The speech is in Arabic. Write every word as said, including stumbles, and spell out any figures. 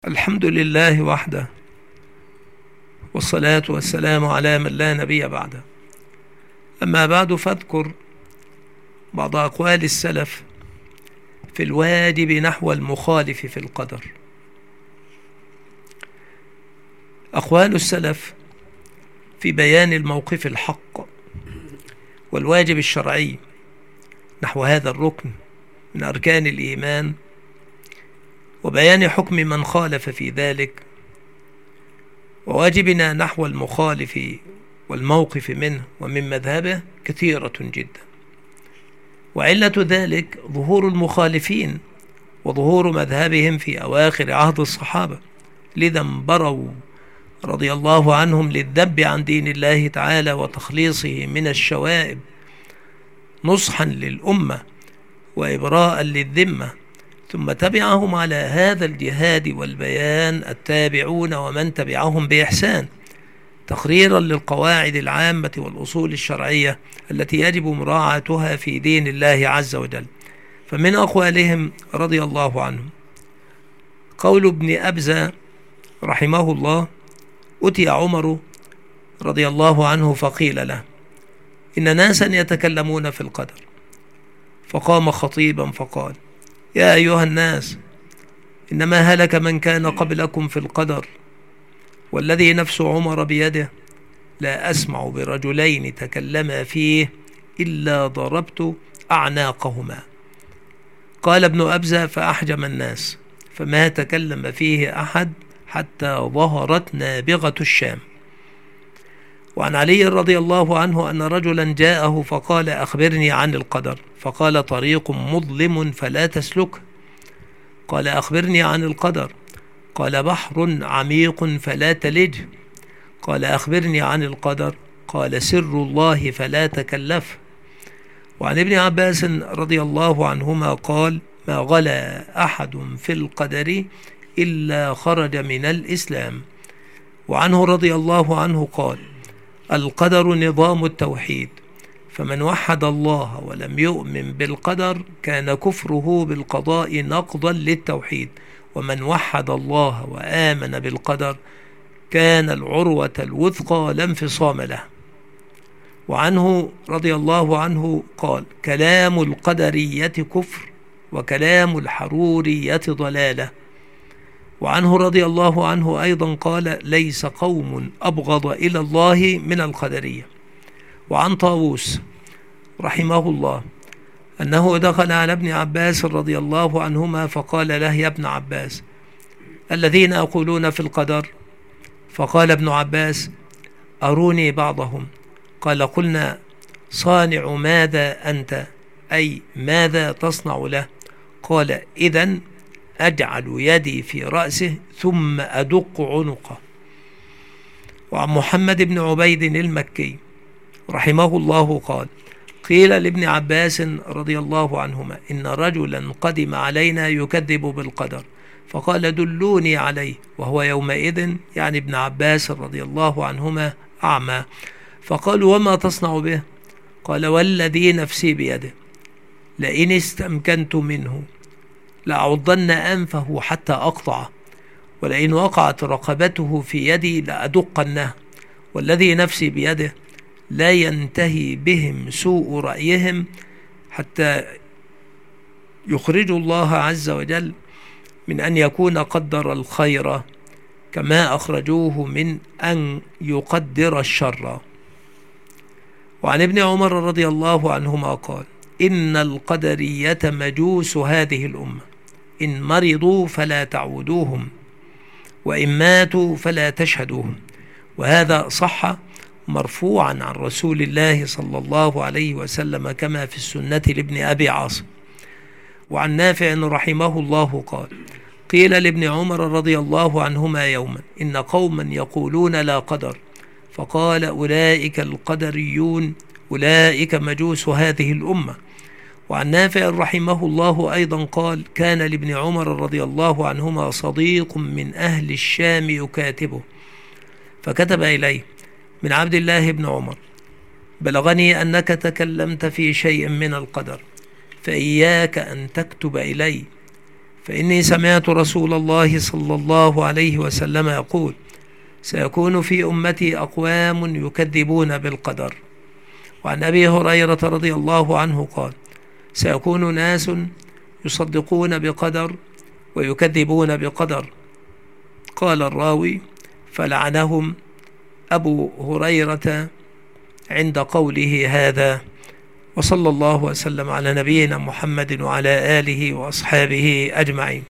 الحمد لله وحده، والصلاة والسلام على من لا نبي بعده. أما بعد، فاذكر بعض أقوال السلف في الواجب نحو المخالف في القدر. أقوال السلف في بيان الموقف الحق والواجب الشرعي نحو هذا الركن من أركان الإيمان، وبيان حكم من خالف في ذلك، وواجبنا نحو المخالف والموقف منه ومن مذهبه كثيرة جدا. وعلة ذلك ظهور المخالفين وظهور مذهبهم في أواخر عهد الصحابة، لذا انبروا رضي الله عنهم للذب عن دين الله تعالى وتخليصه من الشوائب، نصحا للأمة وإبراء للذمة. ثم تبعهم على هذا الجهاد والبيان التابعون ومن تبعهم بإحسان، تقريرا للقواعد العامة والأصول الشرعية التي يجب مراعاتها في دين الله عز وجل. فمن أقوالهم رضي الله عنهم قول ابن أبزة رحمه الله: أتي عمر رضي الله عنه فقيل له: إن ناسا يتكلمون في القدر، فقام خطيبا فقال: يا أيها الناس، إنما هلك من كان قبلكم في القدر، والذي نفس عمر بيده لا أسمع برجلين تكلما فيه إلا ضربت أعناقهما. قال ابن أبزة: فأحجم الناس، فما تكلم فيه أحد حتى ظهرت نابغة الشام. وعن علي رضي الله عنه أن رجلا جاءه فقال: أخبرني عن القدر. فقال: طريق مظلم فلا تسلكه. قال: أخبرني عن القدر. قال: بحر عميق فلا تلجه. قال: أخبرني عن القدر. قال: سر الله فلا تكلفه. وعن ابن عباس رضي الله عنهما قال: ما غلا أحد في القدر إلا خرج من الإسلام. وعنه رضي الله عنه قال: القدر نظام التوحيد، فمن وحد الله ولم يؤمن بالقدر كان كفره بالقضاء نقضا للتوحيد، ومن وحد الله وآمن بالقدر كان العروة الوثقى لا انفصام له. وعنه رضي الله عنه قال: كلام القدرية كفر، وكلام الحرورية ضلالة. وعنه رضي الله عنه أيضا قال: ليس قوم أبغض إلى الله من القدرية. وعن طاووس رحمه الله أنه دخل على ابن عباس رضي الله عنهما فقال له: يا ابن عباس، الذين يقولون في القدر؟ فقال ابن عباس: أروني بعضهم. قال: قلنا: صانع ماذا أنت؟ أي ماذا تصنع له؟ قال: إذن أجعل يدي في رأسه ثم أدق عنقه. وعن محمد بن عبيد المكي رحمه الله قال: قيل لابن عباس رضي الله عنهما: إن رجلا قدم علينا يكذب بالقدر، فقال: دلوني عليه. وهو يومئذ يعني ابن عباس رضي الله عنهما أعمى. فقالوا: وما تصنع به؟ قال: والذي نفسي بيده لئن استمكنت منه لأعضن أنفه حتى أقطعه، ولئن وقعت رقبته في يدي لأدقنه، والذي نفسي بيده لا ينتهي بهم سوء رأيهم حتى يخرجوا الله عز وجل من أن يكون قدر الخير كما أخرجوه من أن يقدر الشر. وعن ابن عمر رضي الله عنهما قال: إن القدرية مجوس هذه الأمة، إن مرضوا فلا تعودوهم، وإن ماتوا فلا تشهدوهم. وهذا صح مرفوعا عن رسول الله صلى الله عليه وسلم كما في السنة لابن أبي عاصم. وعن نافع رحمه الله قال: قيل لابن عمر رضي الله عنهما يوما: إن قوما يقولون لا قدر. فقال: أولئك القدريون، أولئك مجوس هذه الأمة. وعن نافع رحمه الله أيضا قال: كان لابن عمر رضي الله عنهما صديق من أهل الشام يكاتبه، فكتب إليه: من عبد الله بن عمر، بلغني أنك تكلمت في شيء من القدر، فإياك أن تكتب إلي، فإني سمعت رسول الله صلى الله عليه وسلم يقول: سيكون في أمتي أقوام يكذبون بالقدر. وعن أبي هريرة رضي الله عنه قال: سيكون ناس يصدقون بقدر ويكذبون بقدر. قال الراوي: فلعنهم أبو هريرة عند قوله هذا. وصلى الله وسلم على نبينا محمد وعلى آله وأصحابه أجمعين.